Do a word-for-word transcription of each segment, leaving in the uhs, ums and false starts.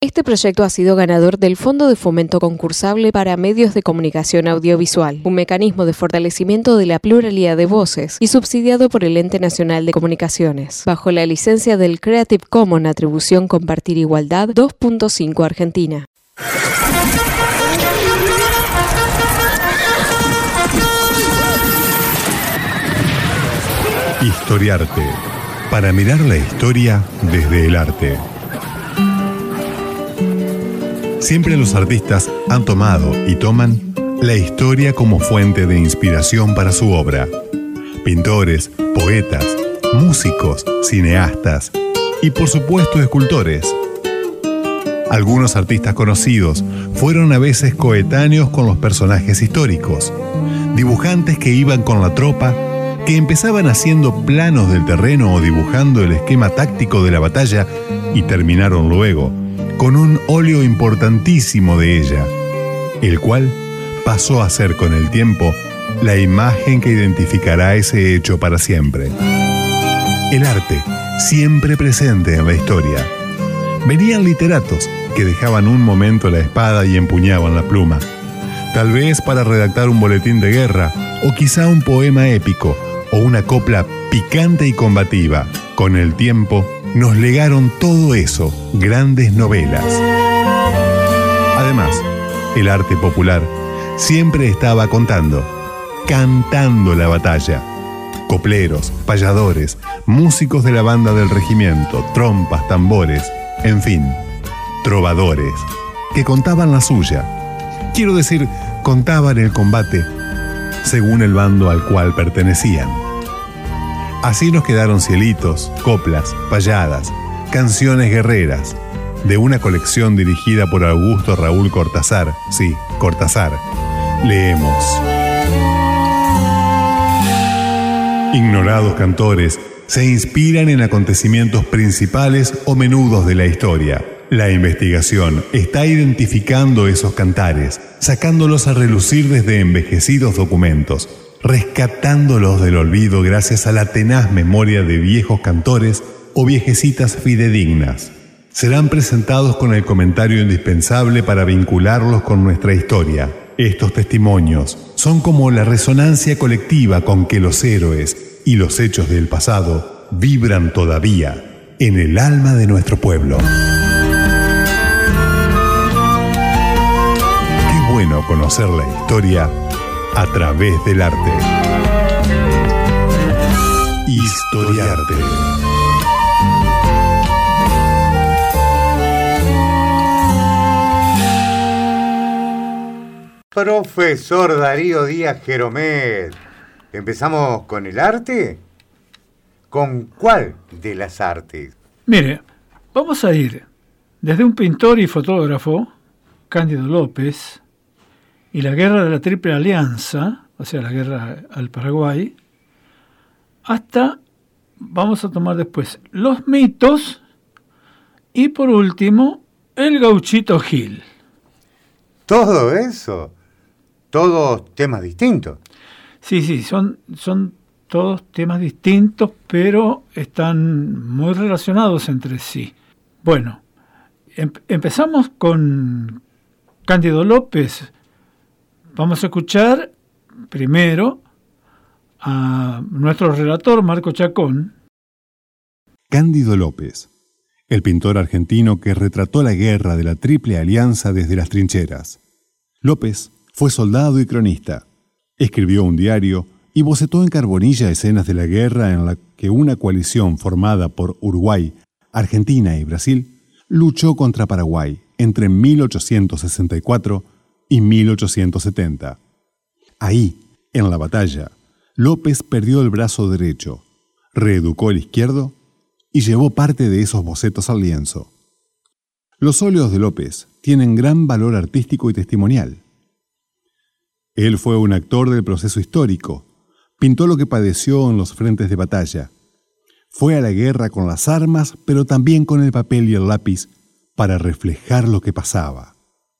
Este proyecto ha sido ganador del Fondo de Fomento Concursable para Medios de Comunicación Audiovisual, un mecanismo de fortalecimiento de la pluralidad de voces y subsidiado por el Ente Nacional de Comunicaciones, bajo la licencia del Creative Commons Atribución Compartir Igualdad dos punto cinco Argentina. Historiarte, para mirar la historia desde el arte. Siempre los artistas han tomado y toman la historia como fuente de inspiración para su obra. Pintores, poetas, músicos, cineastas y por supuesto escultores. Algunos artistas conocidos fueron a veces coetáneos con los personajes históricos, dibujantes que iban con la tropa, que empezaban haciendo planos del terreno o dibujando el esquema táctico de la batalla y terminaron luego con un óleo importantísimo de ella, el cual pasó a ser con el tiempo la imagen que identificará ese hecho para siempre. El arte, siempre presente en la historia. Venían literatos que dejaban un momento la espada y empuñaban la pluma, tal vez para redactar un boletín de guerra o quizá un poema épico o una copla picante y combativa. Con el tiempo nos legaron todo eso, grandes novelas. Además, el arte popular siempre estaba contando, cantando la batalla. Copleros, payadores, músicos de la banda del regimiento, trompas, tambores, en fin, trovadores, que contaban la suya. Quiero decir, contaban el combate según el bando al cual pertenecían. Así nos quedaron cielitos, coplas, payadas, canciones guerreras, de una colección dirigida por Augusto Raúl Cortázar. Sí, Cortázar. Leemos. Ignorados cantores se inspiran en acontecimientos principales o menudos de la historia. La investigación está identificando esos cantares, sacándolos a relucir desde envejecidos documentos, rescatándolos del olvido gracias a la tenaz memoria de viejos cantores o viejecitas fidedignas. Serán presentados con el comentario indispensable para vincularlos con nuestra historia. Estos testimonios son como la resonancia colectiva con que los héroes y los hechos del pasado vibran todavía en el alma de nuestro pueblo. Qué bueno conocer la historia a través del arte. Historiarte. Profesor Darío Díaz Jeromet, ¿empezamos con el arte? ¿Con cuál de las artes? Mire, vamos a ir desde un pintor y fotógrafo, Cándido López, y la guerra de la Triple Alianza, o sea, la guerra al Paraguay, hasta, vamos a tomar después, los mitos, y por último, el Gauchito Gil. ¿Todo eso? ¿Todos temas distintos? Sí, sí, son, son todos temas distintos, pero están muy relacionados entre sí. Bueno, em- empezamos con Cándido López. Vamos a escuchar primero a nuestro relator, Marco Chacón. Cándido López, el pintor argentino que retrató la guerra de la Triple Alianza desde las trincheras. López fue soldado y cronista. Escribió un diario y bocetó en carbonilla escenas de la guerra en la que una coalición formada por Uruguay, Argentina y Brasil luchó contra Paraguay entre mil ochocientos sesenta y cuatro y mil ochocientos setenta. Ahí, en la batalla, López perdió el brazo derecho, reeducó el izquierdo y llevó parte de esos bocetos al lienzo. Los óleos de López tienen gran valor artístico y testimonial. Él fue un actor del proceso histórico, pintó lo que padeció en los frentes de batalla, fue a la guerra con las armas, pero también con el papel y el lápiz para reflejar lo que pasaba.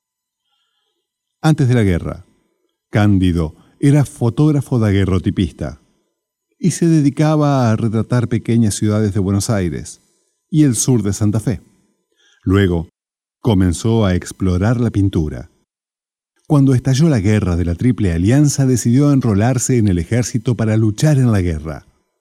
Antes de la guerra, Cándido era fotógrafo daguerrotipista y se dedicaba a retratar pequeñas ciudades de Buenos Aires y el sur de Santa Fe. Luego, Comenzó a explorar la pintura. Cuando estalló la guerra de la Triple Alianza, decidió enrolarse en el ejército para luchar en la guerra.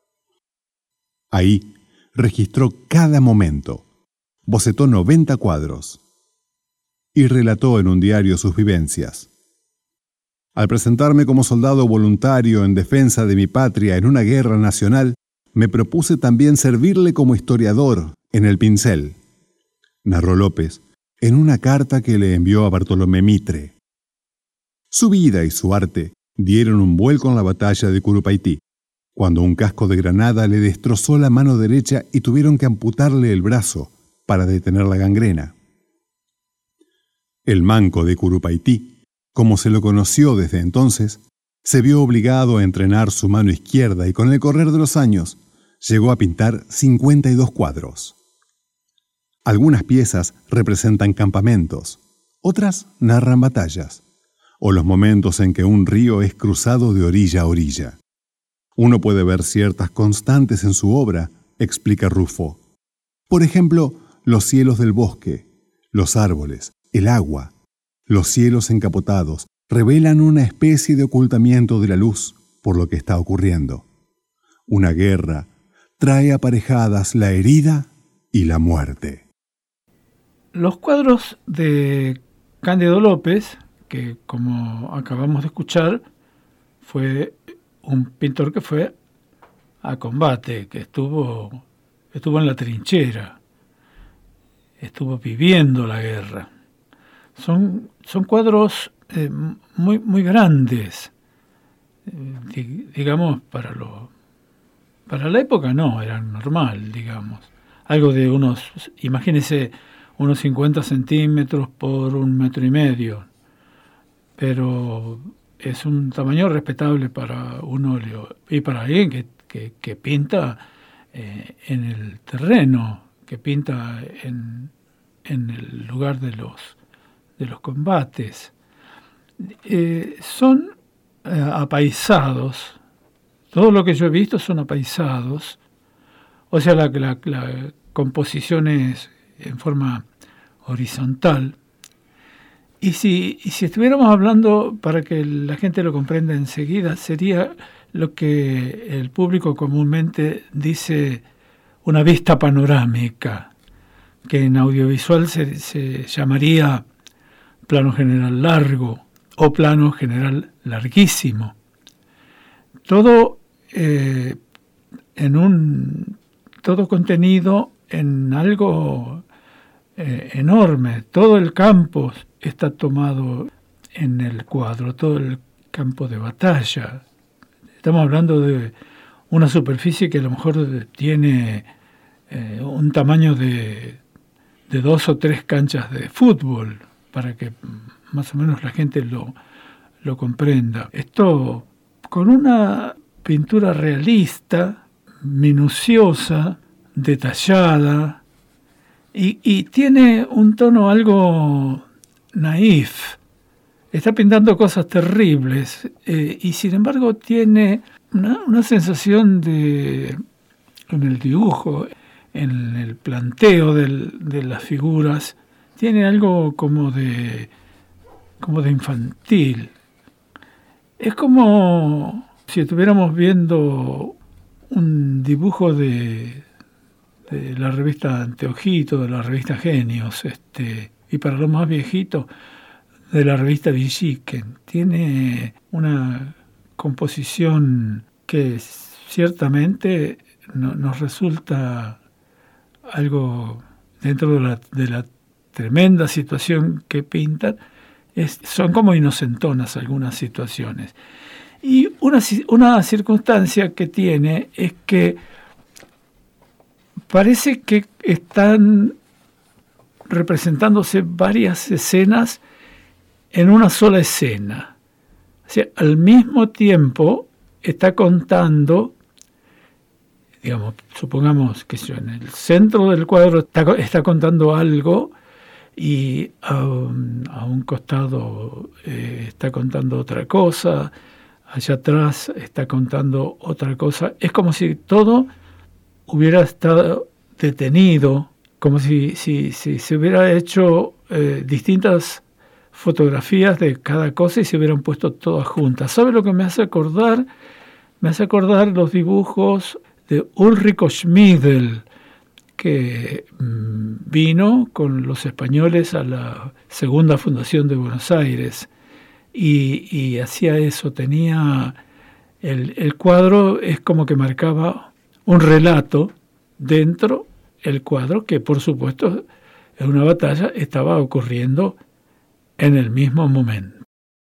Ahí registró cada momento, bocetó noventa cuadros y relató en un diario sus vivencias. Al presentarme como soldado voluntario en defensa de mi patria en una guerra nacional, me propuse también servirle como historiador en el pincel, narró López en una carta que le envió a Bartolomé Mitre. Su vida y su arte dieron un vuelco en la batalla de Curupaytí, cuando un casco de granada le destrozó la mano derecha y tuvieron que amputarle el brazo para detener la gangrena. El manco de Curupaytí, como se lo conoció desde entonces, se vio obligado a entrenar su mano izquierda y con el correr de los años llegó a pintar cincuenta y dos cuadros. Algunas piezas representan campamentos, otras narran batallas, o los momentos en que un río es cruzado de orilla a orilla. Uno puede ver ciertas constantes en su obra, explica Ruffo. Por ejemplo, los cielos del bosque, los árboles, el agua. Los cielos encapotados revelan una especie de ocultamiento de la luz por lo que está ocurriendo. Una guerra trae aparejadas la herida y la muerte. Los cuadros de Cándido López, que como acabamos de escuchar, fue un pintor que fue a combate, que estuvo, estuvo en la trinchera, estuvo viviendo la guerra. Son, son cuadros eh, muy, muy grandes, eh, digamos, para, lo, para la época no, era normal, digamos. Algo de unos, imagínense, unos cincuenta centímetros por un metro y medio, pero es un tamaño respetable para un óleo y para alguien que, que, que pinta eh, en el terreno, que pinta en, en el lugar de los de los combates. Eh, son eh, apaisados. Todo lo que yo he visto son apaisados. O sea, la, la, la composición es en forma horizontal. Y si, y si estuviéramos hablando, para que la gente lo comprenda enseguida, sería lo que el público comúnmente dice una vista panorámica, que en audiovisual se, se llamaría plano general largo o plano general larguísimo. Todo eh, en un todo contenido en algo eh, enorme. Todo el campo está tomado en el cuadro, todo el campo de batalla. Estamos hablando de una superficie que a lo mejor tiene eh, un tamaño de, de dos o tres canchas de fútbol, para que más o menos la gente lo, lo comprenda. Esto con una pintura realista, minuciosa, detallada, y, y tiene un tono algo naif. Está pintando cosas terribles, eh, y sin embargo tiene una, una sensación de, en el dibujo, en el planteo del, de las figuras, tiene algo como de, como de infantil. Es como si estuviéramos viendo un dibujo de, de la revista Anteojito, de la revista Genios, este, y para los más viejitos, de la revista Villiquen. Tiene una composición que ciertamente no, nos resulta algo dentro de la, de la tremenda situación que pintan, es, son como inocentonas algunas situaciones. Y una, una circunstancia que tiene es que parece que están representándose varias escenas en una sola escena. O sea, al mismo tiempo está contando, digamos, supongamos que en el centro del cuadro está, está contando algo, y a un, a un costado eh, está contando otra cosa, allá atrás está contando otra cosa. Es como si todo hubiera estado detenido como si, si, si se hubiera hecho eh, distintas fotografías de cada cosa y se hubieran puesto todas juntas. ¿Sabe lo que me hace acordar? Me hace acordar los dibujos de Ulrico Schmidl, que mmm, vino con los españoles a la segunda fundación de Buenos Aires y, y hacía eso. Tenía el, el cuadro, es como que marcaba un relato dentro del cuadro que, por supuesto, en una batalla estaba ocurriendo en el mismo momento.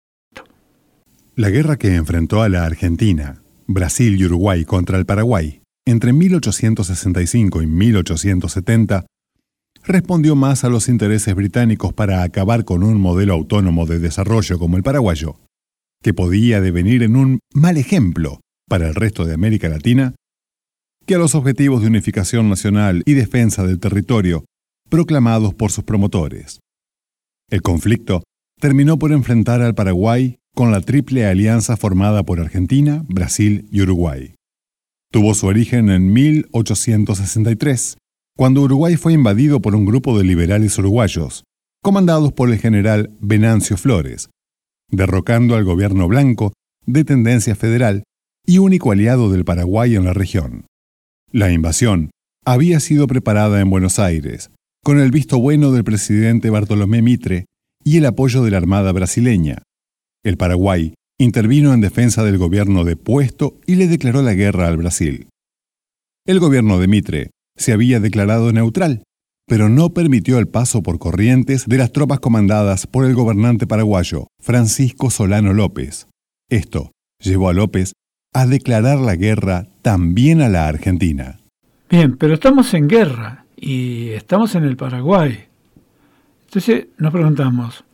La guerra que enfrentó a la Argentina, Brasil y Uruguay contra el Paraguay entre mil ochocientos sesenta y cinco y mil ochocientos setenta respondió más a los intereses británicos para acabar con un modelo autónomo de desarrollo como el paraguayo, que podía devenir en un mal ejemplo para el resto de América Latina, que a los objetivos de unificación nacional y defensa del territorio proclamados por sus promotores. El conflicto terminó por enfrentar al Paraguay con la triple alianza formada por Argentina, Brasil y Uruguay. Tuvo su origen en mil ochocientos sesenta y tres, cuando Uruguay fue invadido por un grupo de liberales uruguayos, comandados por el general Venancio Flores, derrocando al gobierno blanco de tendencia federal y único aliado del Paraguay en la región. La invasión había sido preparada en Buenos Aires, con el visto bueno del presidente Bartolomé Mitre y el apoyo de la Armada brasileña. El Paraguay intervino en defensa del gobierno depuesto y le declaró la guerra al Brasil. El gobierno de Mitre se había declarado neutral, pero no permitió el paso por Corrientes de las tropas comandadas por el gobernante paraguayo, Francisco Solano López. Esto llevó a López a declarar la guerra también a la Argentina. Bien, pero estamos en guerra y estamos en el Paraguay. Entonces nos preguntamos,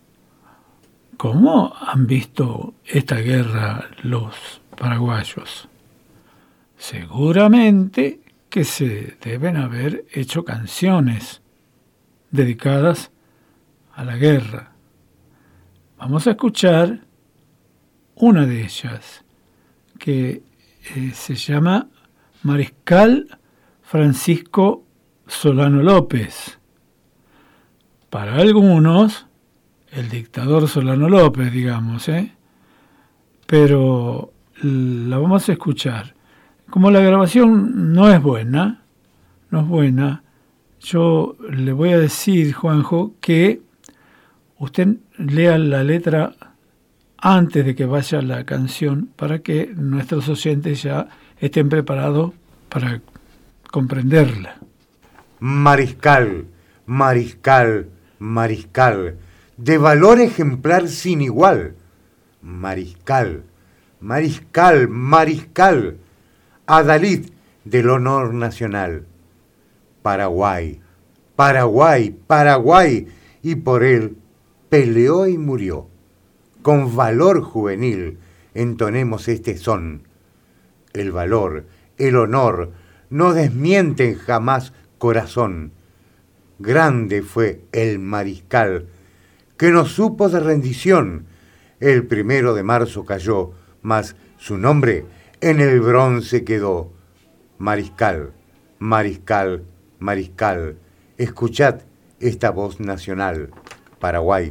¿cómo han visto esta guerra los paraguayos? Seguramente que se deben haber hecho canciones dedicadas a la guerra. Vamos a escuchar una de ellas, que eh, se llama Mariscal Francisco Solano López. Para algunos, el dictador Solano López, digamos, ¿eh? Pero la vamos a escuchar. Como la grabación no es buena, no es buena, yo le voy a decir, Juanjo, que usted lea la letra antes de que vaya la canción para que nuestros oyentes ya estén preparados para comprenderla. Mariscal, mariscal, mariscal, de valor ejemplar sin igual. Mariscal, mariscal, mariscal, adalid del honor nacional. Paraguay, Paraguay, Paraguay, y por él peleó y murió. Con valor juvenil entonemos este son. El valor, el honor, no desmienten jamás corazón. Grande fue el mariscal, que no supo de rendición. El primero de marzo cayó, mas su nombre en el bronce quedó. Mariscal, mariscal, mariscal, escuchad esta voz nacional. Paraguay.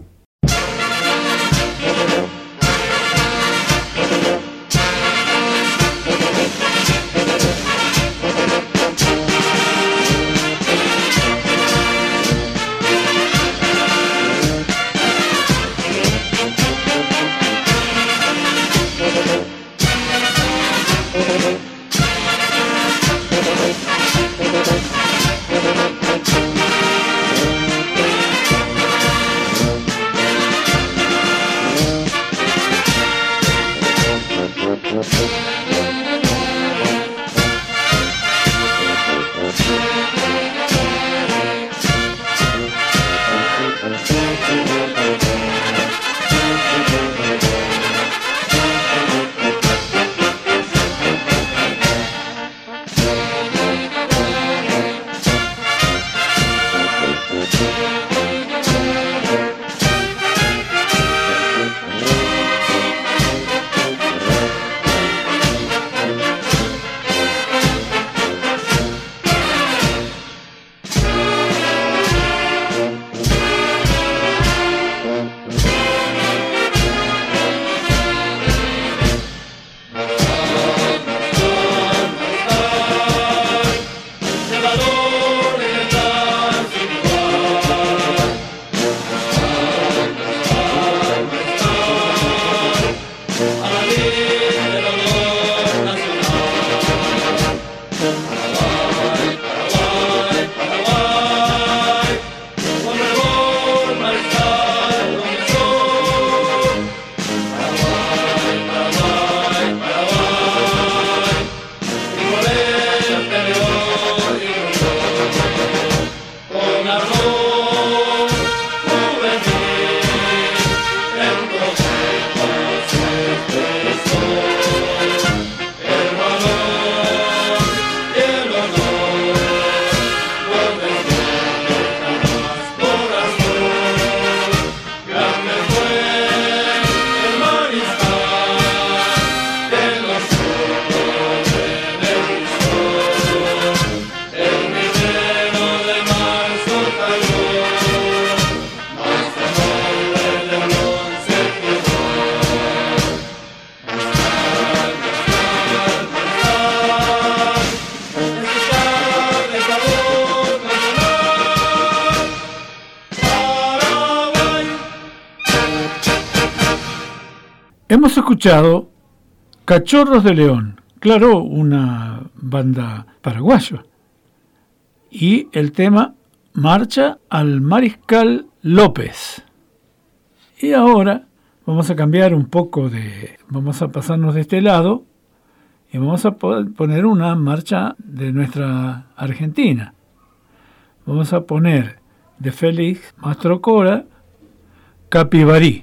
Hemos escuchado Cachorros de León, claro, una banda paraguaya, y el tema Marcha al Mariscal López. Y ahora vamos a cambiar un poco de, vamos a pasarnos de este lado y vamos a poner una marcha de nuestra Argentina. Vamos a poner de Félix Mastrocora, Capibarí.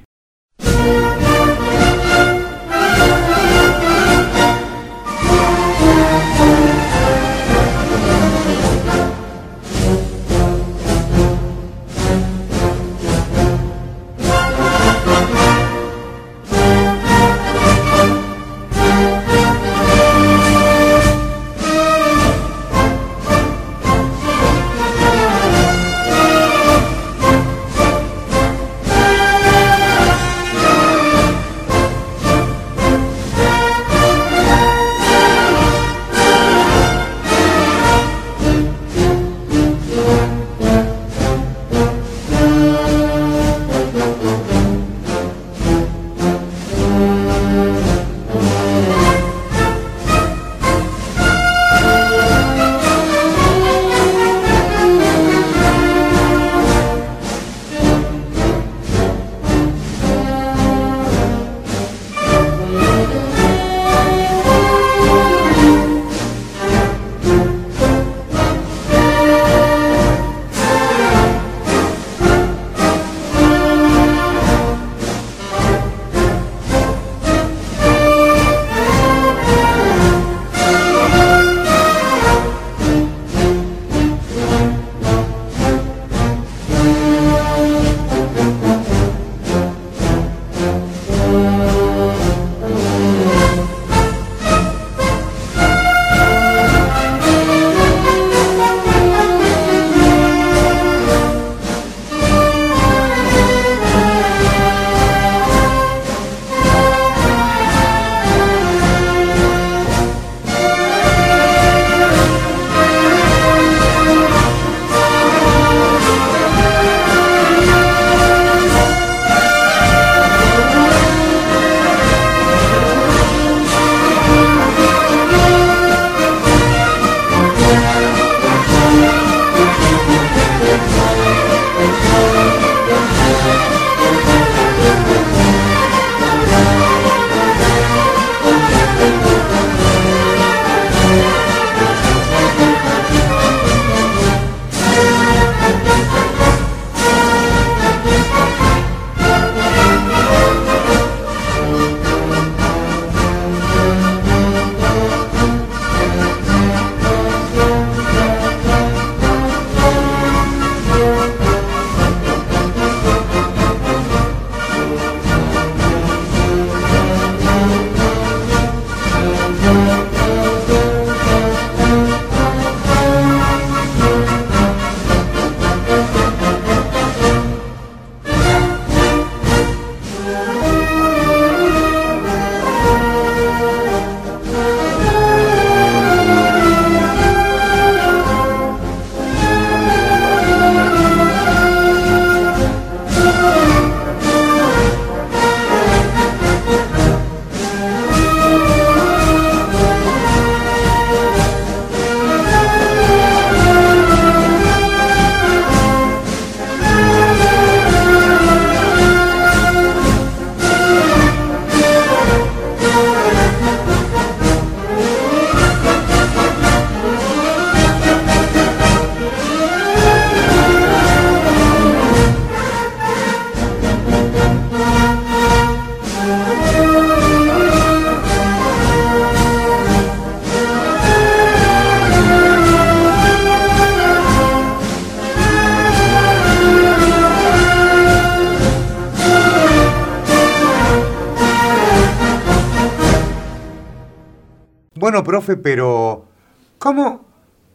Bueno, profe, pero ¿cómo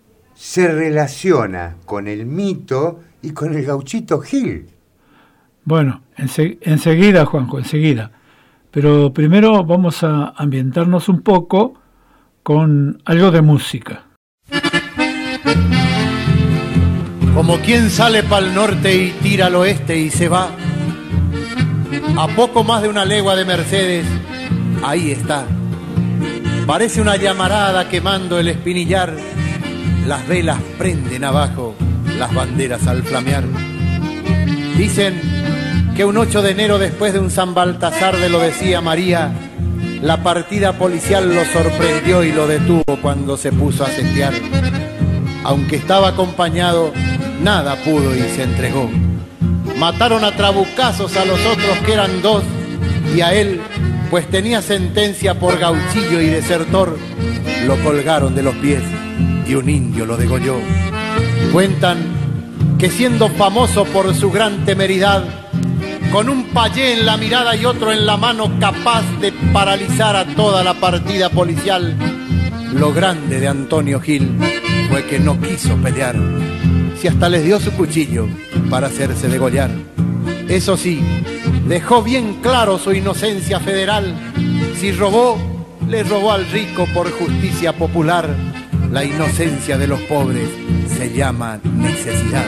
se relaciona con el mito y con el Gauchito Gil? Bueno, ense- enseguida, Juanjo, enseguida. Pero primero vamos a ambientarnos un poco con algo de música. Como quien sale pa'l norte y tira al oeste y se va, a poco más de una legua de Mercedes, ahí está. Parece una llamarada quemando el espinillar. Las velas prenden abajo, las banderas al flamear. Dicen que un ocho de enero, después de un San Baltasar de lo decía María, la partida policial lo sorprendió y lo detuvo cuando se puso a setiar. Aunque estaba acompañado, nada pudo y se entregó. Mataron a trabucazos a los otros que eran dos, y a él, pues tenía sentencia por gauchillo y desertor, lo colgaron de los pies y un indio lo degolló. Cuentan que siendo famoso por su gran temeridad, con un payé en la mirada y otro en la mano capaz de paralizar a toda la partida policial, lo grande de Antonio Gil fue que no quiso pelear, si hasta les dio su cuchillo para hacerse degollar. Eso sí, dejó bien claro su inocencia federal. Si robó, le robó al rico por justicia popular. La inocencia de los pobres se llama necesidad.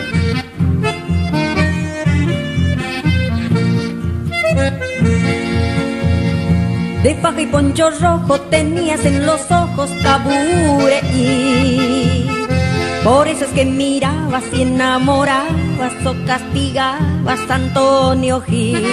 De faja y poncho rojo tenías en los ojos Cabureí. Por eso es que mirabas y enamorabas o castigabas a Antonio Gil.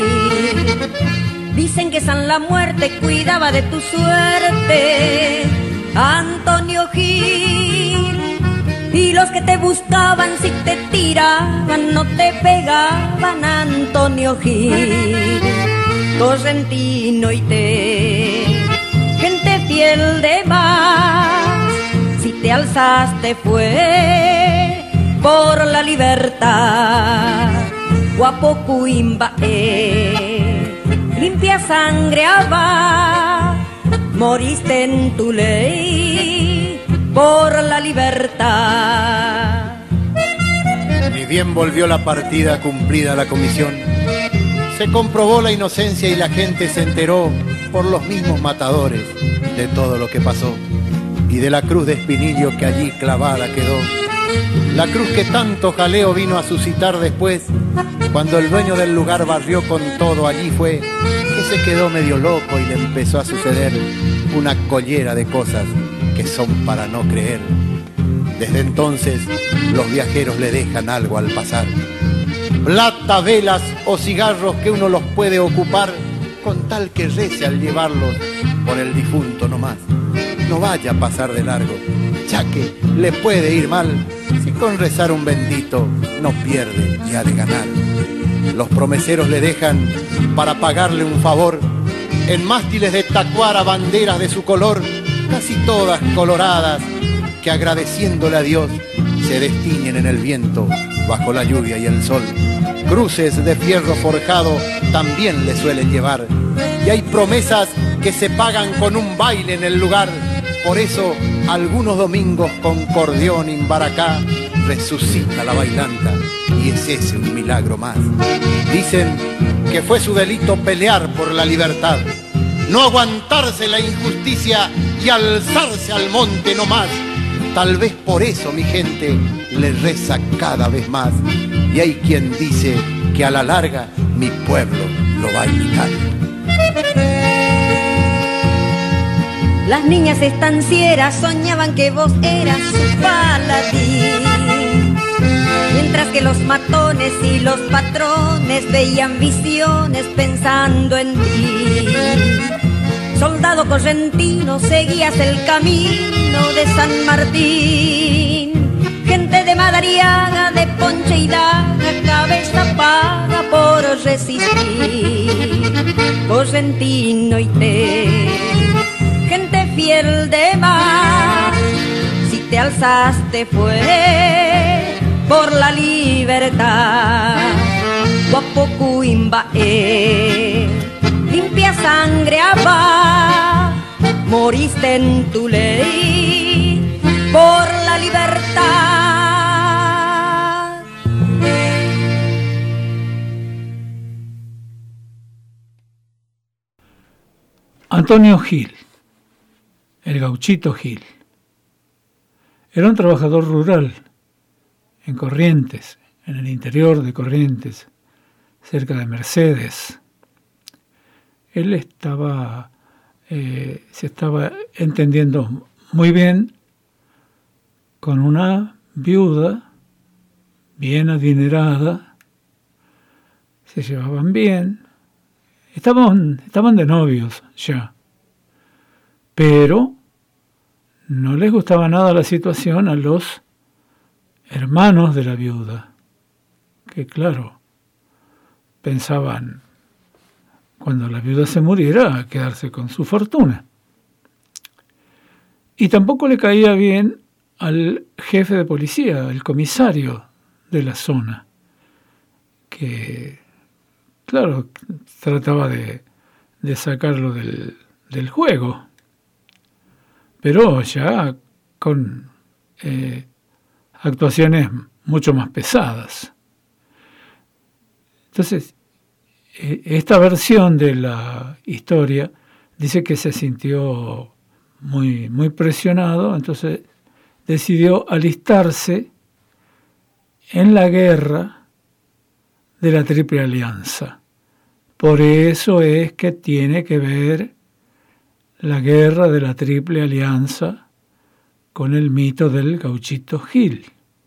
Dicen que San la Muerte cuidaba de tu suerte, Antonio Gil. Y los que te buscaban, si te tiraban, no te pegaban, Antonio Gil. Correntino y te, gente fiel de más, si te alzaste fue por la libertad. Guapo Cuimba, eh, limpia sangre abá, moriste en tu ley por la libertad. Ni bien volvió la partida cumplida la comisión, se comprobó la inocencia y la gente se enteró por los mismos matadores de todo lo que pasó y de la cruz de espinillo que allí clavada quedó. La cruz que tanto jaleo vino a suscitar después, cuando el dueño del lugar barrió con todo. Allí fue que se quedó medio loco y le empezó a suceder una collera de cosas que son para no creer. Desde entonces los viajeros le dejan algo al pasar: plata, velas o cigarros que uno los puede ocupar, con tal que rece al llevarlos por el difunto nomás. No vaya a pasar de largo, ya que le puede ir mal, si con rezar un bendito no pierde y ha de ganar. Los promeseros le dejan, para pagarle un favor, en mástiles de tacuara banderas de su color, casi todas coloradas, que agradeciéndole a Dios se destiñen en el viento, bajo la lluvia y el sol. Cruces de fierro forjado también le suelen llevar, y hay promesas que se pagan con un baile en el lugar. Por eso algunos domingos con cordión y baracá resucita la bailanta, y es ese un milagro más. Dicen que fue su delito pelear por la libertad, no aguantarse la injusticia y alzarse al monte no más. Tal vez por eso mi gente le reza cada vez más, y hay quien dice que a la larga mi pueblo lo va a imitar. Las niñas estancieras soñaban que vos eras su paladín, mientras que los matones y los patrones veían visiones pensando en ti. Soldado correntino, seguías el camino de San Martín. Gente de Madariaga, de Ponche y Daga, cabeza paga por resistir. Correntino y te, gente fiel de mar, si te alzaste fue por la libertad. Guapo Cuimba, eh, limpia sangre abá, moriste en tu ley por la libertad. Antonio Gil, el gauchito Gil, era un trabajador rural en Corrientes, en el interior de Corrientes, cerca de Mercedes. Él estaba eh, se estaba entendiendo muy bien con una viuda bien adinerada, se llevaban bien, estaban, estaban de novios ya, pero no les gustaba nada la situación a los hermanos de la viuda, que claro, pensaban cuando la viuda se muriera a quedarse con su fortuna. Y tampoco le caía bien al jefe de policía, el comisario de la zona, que, claro, trataba de, de sacarlo del, del juego, pero ya con eh, actuaciones mucho más pesadas. Entonces, eh, esta versión de la historia dice que se sintió muy, muy presionado, entonces decidió alistarse en la guerra de la Triple Alianza. Por eso es que tiene que ver la guerra de la Triple Alianza con el mito del Gauchito Gil.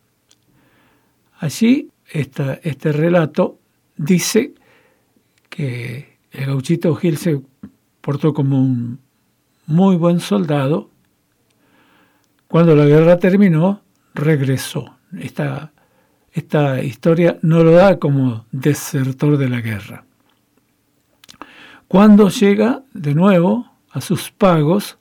Allí esta, este relato dice que el Gauchito Gil se portó como un muy buen soldado. Cuando la guerra terminó, regresó. Esta, esta historia no lo da como desertor de la guerra. Cuando llega de nuevo a sus pagos,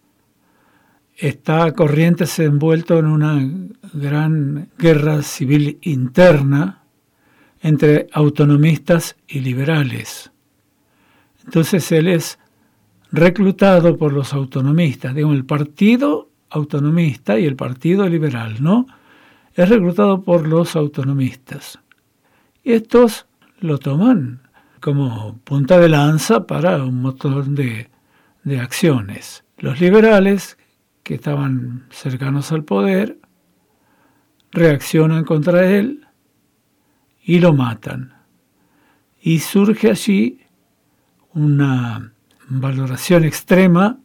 está Corrientes envuelto en una gran guerra civil interna entre autonomistas y liberales. Entonces él es reclutado por los autonomistas, digamos, el partido autonomista y el partido liberal, ¿no? Es reclutado por los autonomistas. Y estos lo toman como punta de lanza para un montón de, de acciones. Los liberales, que estaban cercanos al poder, reaccionan contra él y lo matan. Y surge allí una valoración extrema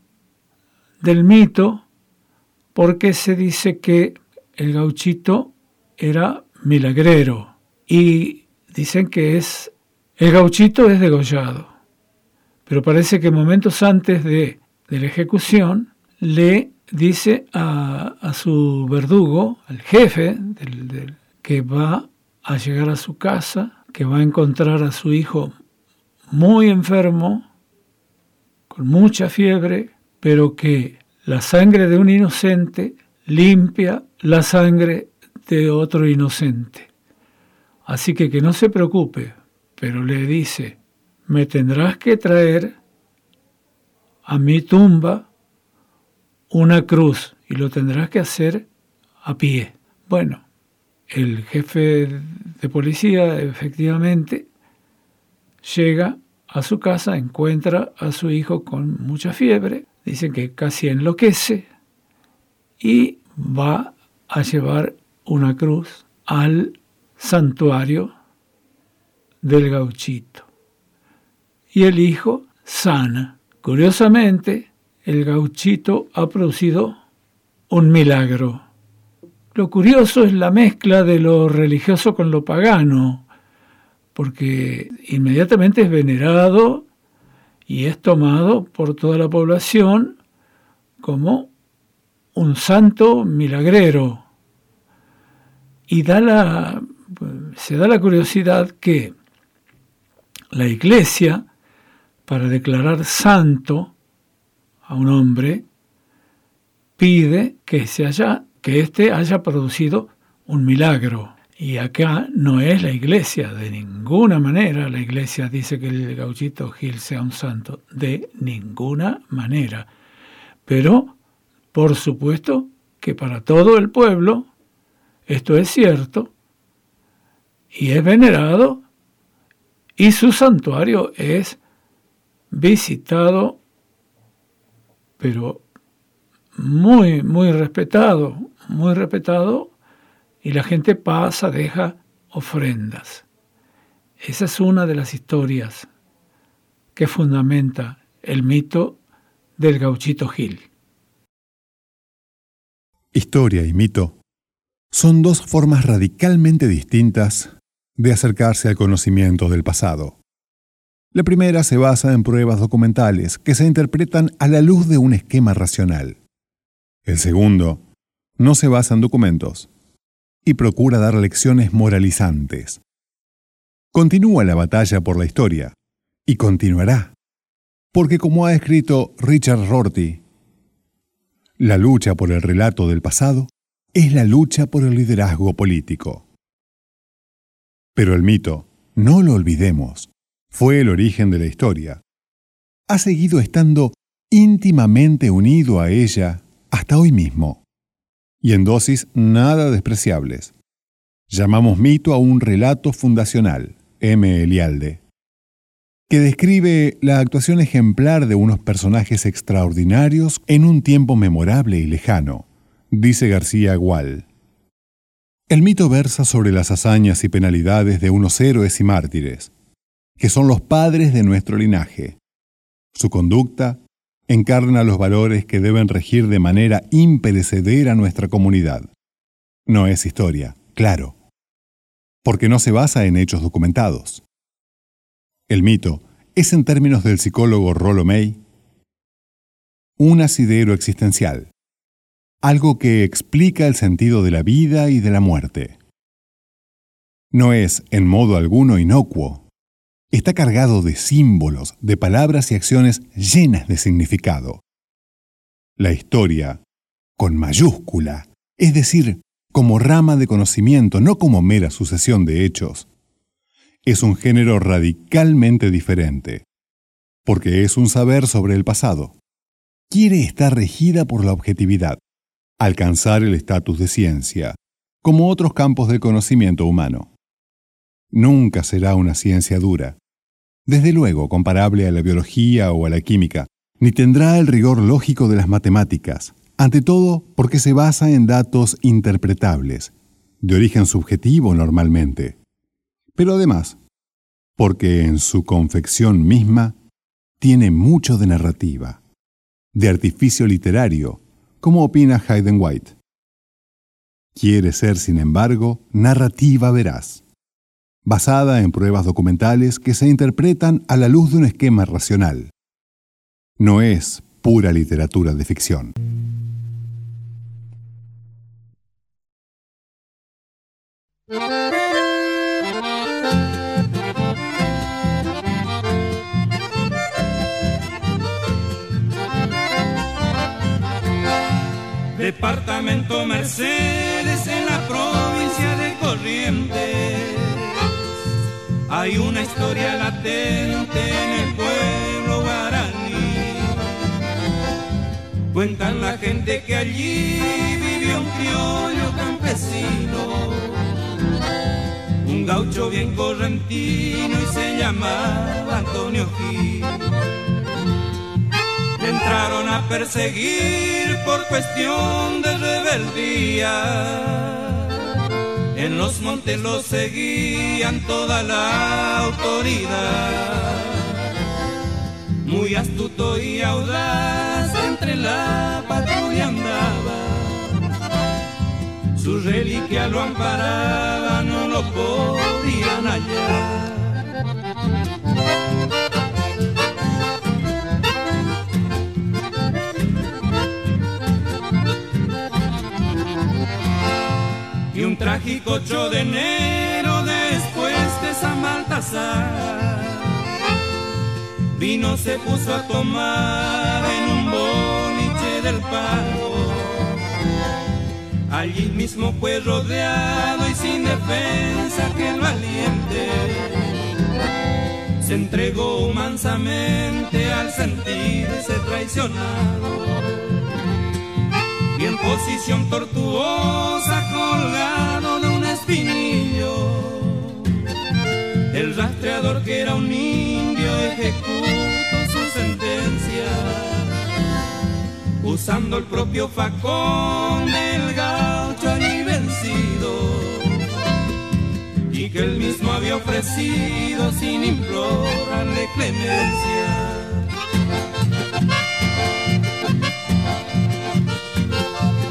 del mito, porque se dice que el gauchito era milagrero y dicen que es el gauchito es degollado, pero parece que momentos antes de, de la ejecución le dice a, a su verdugo, al jefe, del, del, que va a llegar a su casa, que va a encontrar a su hijo muy enfermo, con mucha fiebre, pero que la sangre de un inocente limpia la sangre de otro inocente. Así que que no se preocupe, pero le dice, me tendrás que traer a mi tumba una cruz y lo tendrás que hacer a pie. Bueno, el jefe de policía efectivamente llega a su casa, encuentra a su hijo con mucha fiebre, dicen que casi enloquece y va a llevar una cruz al santuario del gauchito. Y el hijo sana. Curiosamente, el gauchito ha producido un milagro. Lo curioso es la mezcla de lo religioso con lo pagano, porque inmediatamente es venerado y es tomado por toda la población como un santo milagrero. Y da la, se da la curiosidad que la Iglesia, para declarar santo a un hombre, pide que se haya, que éste haya producido un milagro. Y acá no es la Iglesia, de ninguna manera la Iglesia dice que el Gauchito Gil sea un santo, de ninguna manera. Pero, por supuesto, que para todo el pueblo esto es cierto y es venerado y su santuario es visitado, pero muy, muy respetado, muy respetado, y la gente pasa, deja ofrendas. Esa es una de las historias que fundamenta el mito del Gauchito Gil. Historia y mito son dos formas radicalmente distintas de acercarse al conocimiento del pasado. La primera se basa en pruebas documentales que se interpretan a la luz de un esquema racional. El segundo no se basa en documentos y procura dar lecciones moralizantes. Continúa la batalla por la historia y continuará, porque como ha escrito Richard Rorty, la lucha por el relato del pasado es la lucha por el liderazgo político. Pero el mito, no lo olvidemos, fue el origen de la historia. Ha seguido estando íntimamente unido a ella hasta hoy mismo, y en dosis nada despreciables. Llamamos mito a un relato fundacional, M. Elialde, que describe la actuación ejemplar de unos personajes extraordinarios en un tiempo memorable y lejano, dice García Gual. El mito versa sobre las hazañas y penalidades de unos héroes y mártires, que son los padres de nuestro linaje. Su conducta encarna los valores que deben regir de manera imperecedera nuestra comunidad. No es historia, claro, porque no se basa en hechos documentados. El mito es, en términos del psicólogo Rollo May, un asidero existencial, algo que explica el sentido de la vida y de la muerte. No es, en modo alguno, inocuo. Está cargado de símbolos, de palabras y acciones llenas de significado. La historia, con mayúscula, es decir, como rama de conocimiento, no como mera sucesión de hechos, es un género radicalmente diferente, porque es un saber sobre el pasado. Quiere estar regida por la objetividad, alcanzar el estatus de ciencia, como otros campos del conocimiento humano. Nunca será una ciencia dura, desde luego comparable a la biología o a la química, ni tendrá el rigor lógico de las matemáticas, ante todo porque se basa en datos interpretables, de origen subjetivo normalmente, pero además porque en su confección misma tiene mucho de narrativa, de artificio literario, como opina Hayden White. Quiere ser, sin embargo, narrativa veraz, basada en pruebas documentales que se interpretan a la luz de un esquema racional. No es pura literatura de ficción. Departamento Mercedes en la provincia de Corrientes. Hay una historia latente en el pueblo guaraní. Cuentan la gente que allí vivió un criollo campesino, un gaucho bien correntino y se llamaba Antonio Gil. Le entraron a perseguir por cuestión de rebeldía. En los montes lo seguían toda la autoridad. Muy astuto y audaz entre la patrulla andaba. Su reliquia lo amparaba, no lo podían hallar. Y un trágico ocho de enero después de San Baltasar, vino se puso a tomar en un boliche del Pago. Allí mismo fue rodeado y sin defensa que el valiente se entregó mansamente al sentirse traicionado. Y en posición tortuosa colgado de un espinillo, el rastreador que era un indio ejecutó su sentencia, usando el propio facón del gaucho allí vencido, y que él mismo había ofrecido sin implorarle clemencia.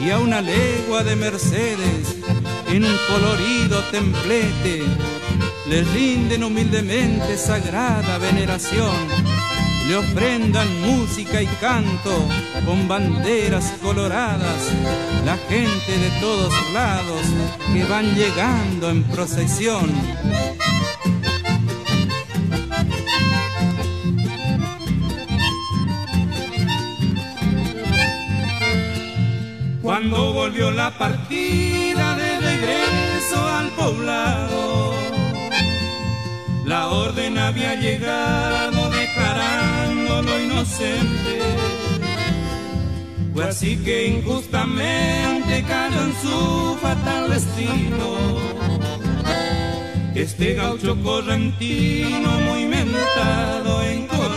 y a una legua de Mercedes, en un colorido templete, les rinden humildemente sagrada veneración, le ofrendan música y canto con banderas coloradas, la gente de todos lados que van llegando en procesión. Cuando volvió la partida de regreso al poblado, la orden había llegado declarándolo inocente. Fue así que injustamente cayó en su fatal destino este gaucho correntino muy mentado en Corrientes.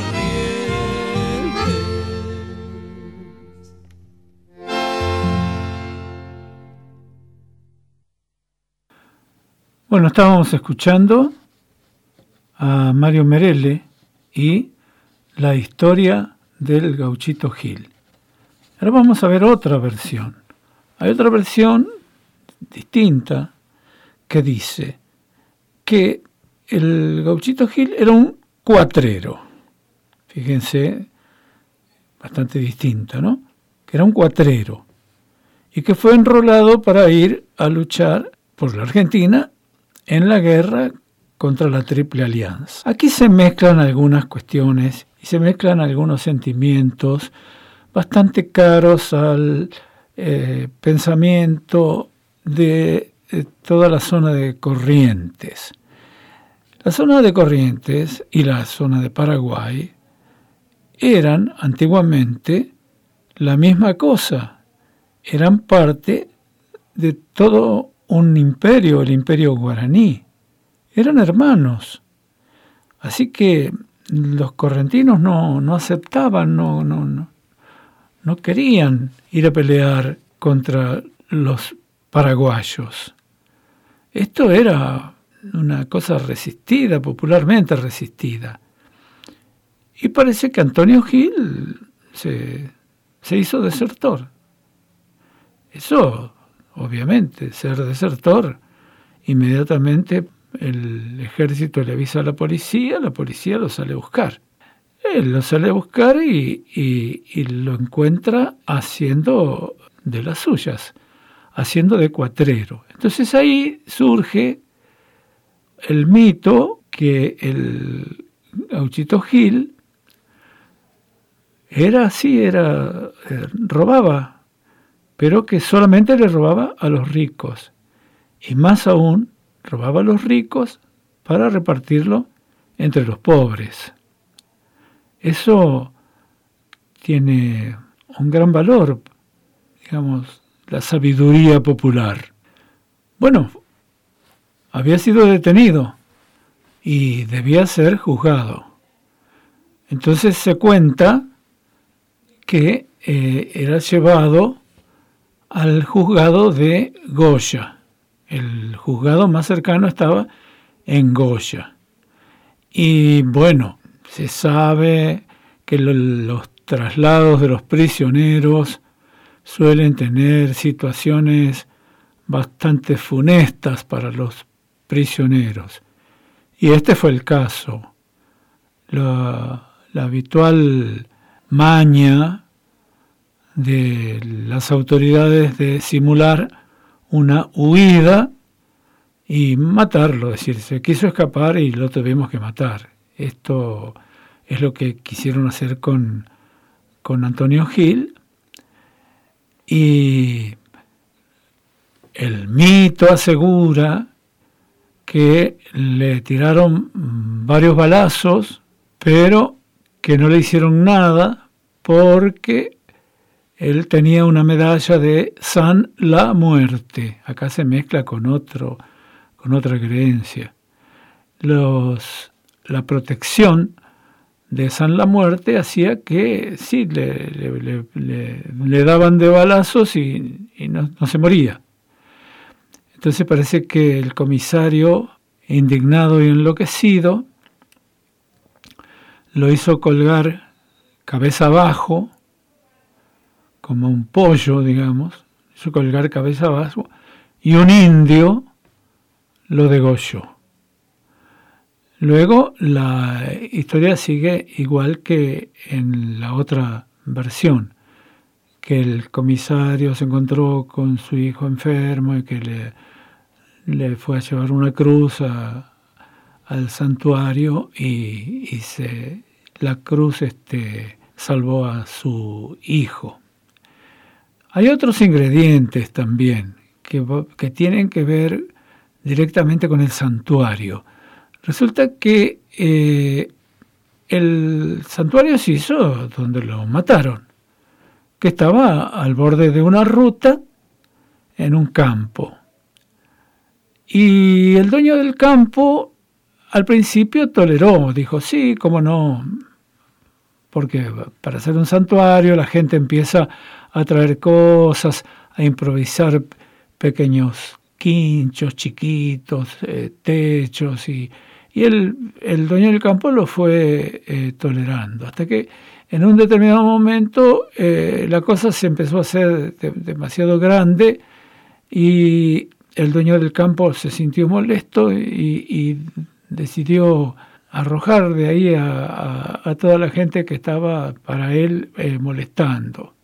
Bueno, estábamos escuchando a Mario Merelle y la historia del Gauchito Gil. Ahora vamos a ver otra versión. Hay otra versión distinta que dice que el Gauchito Gil era un cuatrero. Fíjense, bastante distinta, ¿no? Que era un cuatrero y que fue enrolado para ir a luchar por la Argentina en la guerra contra la Triple Alianza. Aquí se mezclan algunas cuestiones y se mezclan algunos sentimientos bastante caros al eh, pensamiento de, de toda la zona de Corrientes. La zona de Corrientes y la zona de Paraguay eran antiguamente la misma cosa, eran parte de todo un imperio, el imperio guaraní. Eran hermanos. Así que los correntinos no, no aceptaban, no, no, no, no querían ir a pelear contra los paraguayos. Esto era una cosa resistida, popularmente resistida. Y parece que Antonio Gil se, se hizo desertor. Eso, obviamente, ser desertor, inmediatamente el ejército le avisa a la policía, la policía lo sale a buscar. Él lo sale a buscar y, y, y lo encuentra haciendo de las suyas, haciendo de cuatrero. Entonces ahí surge el mito que el Gauchito Gil era así, era, eh, robaba, pero que solamente le robaba a los ricos. Y más aún, robaba a los ricos para repartirlo entre los pobres. Eso tiene un gran valor, digamos, la sabiduría popular. Bueno, había sido detenido y debía ser juzgado. Entonces se cuenta que eh, era llevado al juzgado de Goya. El juzgado más cercano estaba en Goya. Y bueno, se sabe que lo, los traslados de los prisioneros suelen tener situaciones bastante funestas para los prisioneros. Y este fue el caso. La, la habitual maña de las autoridades de simular una huida y matarlo, es decir, se quiso escapar y lo tuvimos que matar. Esto es lo que quisieron hacer con, con Antonio Gil, y el mito asegura que le tiraron varios balazos, pero que no le hicieron nada porque él tenía una medalla de San la Muerte. Acá se mezcla con otro, con otra creencia. Los, la protección de San la Muerte hacía que sí, le, le, le, le, le daban de balazos y, y no, no se moría. Entonces parece que el comisario, indignado y enloquecido, lo hizo colgar cabeza abajo, como un pollo, digamos, hizo colgar cabeza abajo, y un indio lo degolló. Luego la historia sigue igual que en la otra versión, que el comisario se encontró con su hijo enfermo y que le, le fue a llevar una cruz a, al santuario y, y se, la cruz este, salvó a su hijo. Hay otros ingredientes también que, que tienen que ver directamente con el santuario. Resulta que eh, el santuario se hizo donde lo mataron, que estaba al borde de una ruta en un campo. Y el dueño del campo al principio toleró, dijo, sí, cómo no, porque para hacer un santuario la gente empieza a traer cosas, a improvisar pequeños quinchos chiquitos, eh, techos, y, y el, el dueño del campo lo fue eh, tolerando, hasta que en un determinado momento eh, la cosa se empezó a hacer de, demasiado grande y el dueño del campo se sintió molesto y, y decidió arrojar de ahí a, a, a toda la gente que estaba para él eh, molestando.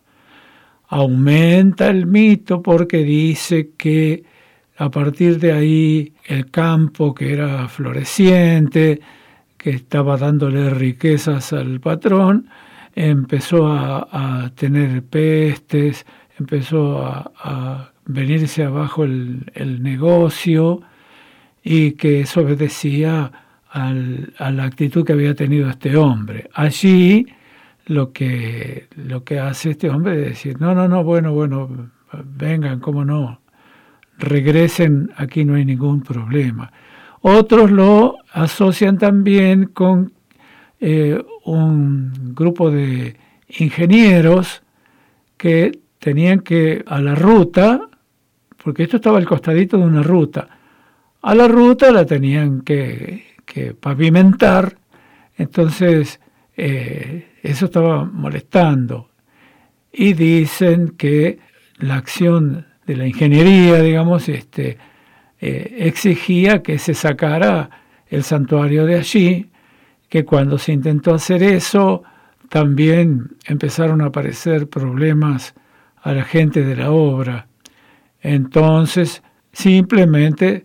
Aumenta el mito porque dice que a partir de ahí el campo, que era floreciente, que estaba dándole riquezas al patrón, empezó a, a tener pestes, empezó a, a venirse abajo el, el negocio, y que eso obedecía al, a la actitud que había tenido este hombre. Allí lo que, lo que hace este hombre es decir, no, no, no, bueno, bueno, vengan, cómo no, regresen, aquí no hay ningún problema. Otros lo asocian también con eh, un grupo de ingenieros que tenían que a la ruta, porque esto estaba al costadito de una ruta, a la ruta la tenían que, que pavimentar, entonces eh, eso estaba molestando. Y dicen que la acción de la ingeniería, digamos, este, eh, exigía que se sacara el santuario de allí, que cuando se intentó hacer eso, también empezaron a aparecer problemas a la gente de la obra. Entonces, simplemente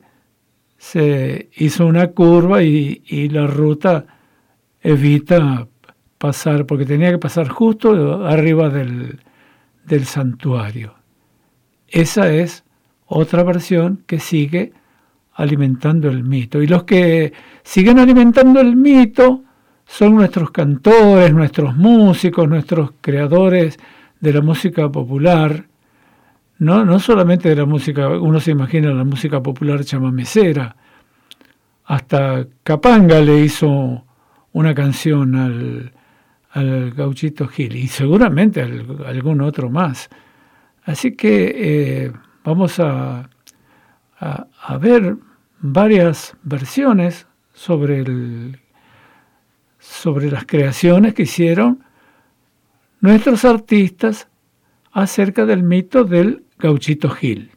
se hizo una curva y, y la ruta evita pasar, porque tenía que pasar justo arriba del, del santuario. Esa es otra versión que sigue alimentando el mito. Y los que siguen alimentando el mito son nuestros cantores, nuestros músicos, nuestros creadores de la música popular. No, no solamente de la música, uno se imagina la música popular chamamecera. Hasta Capanga le hizo una canción al, al Gauchito Gil, y seguramente al, algún otro más. Así que eh, vamos a, a, a ver varias versiones sobre, el, sobre las creaciones que hicieron nuestros artistas acerca del mito del Gauchito Gil.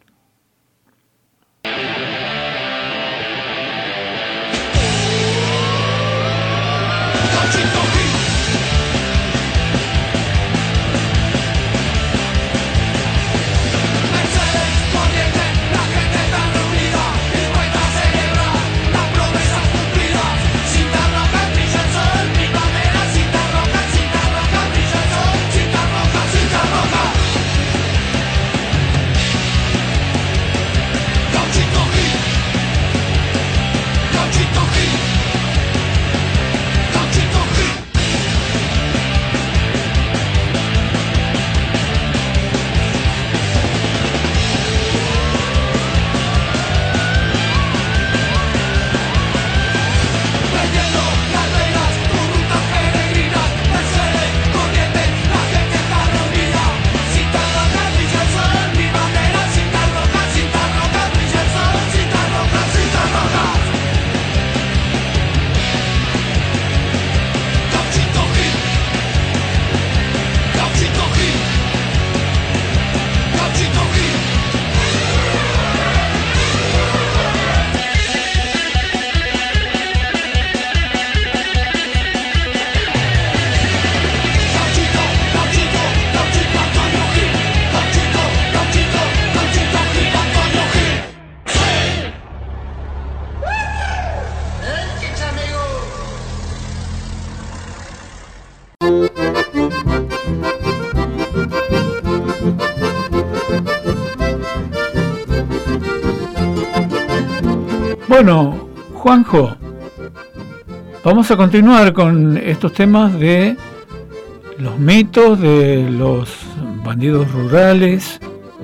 Bueno, Juanjo, vamos a continuar con estos temas de los mitos de los bandidos rurales,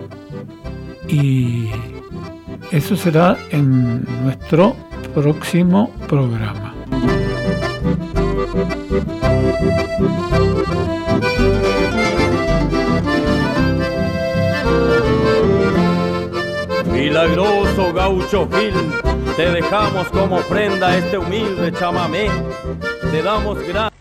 y eso será en nuestro próximo programa. Milagroso gaucho Gil, te dejamos como ofrenda este humilde chamamé. Te damos gracias.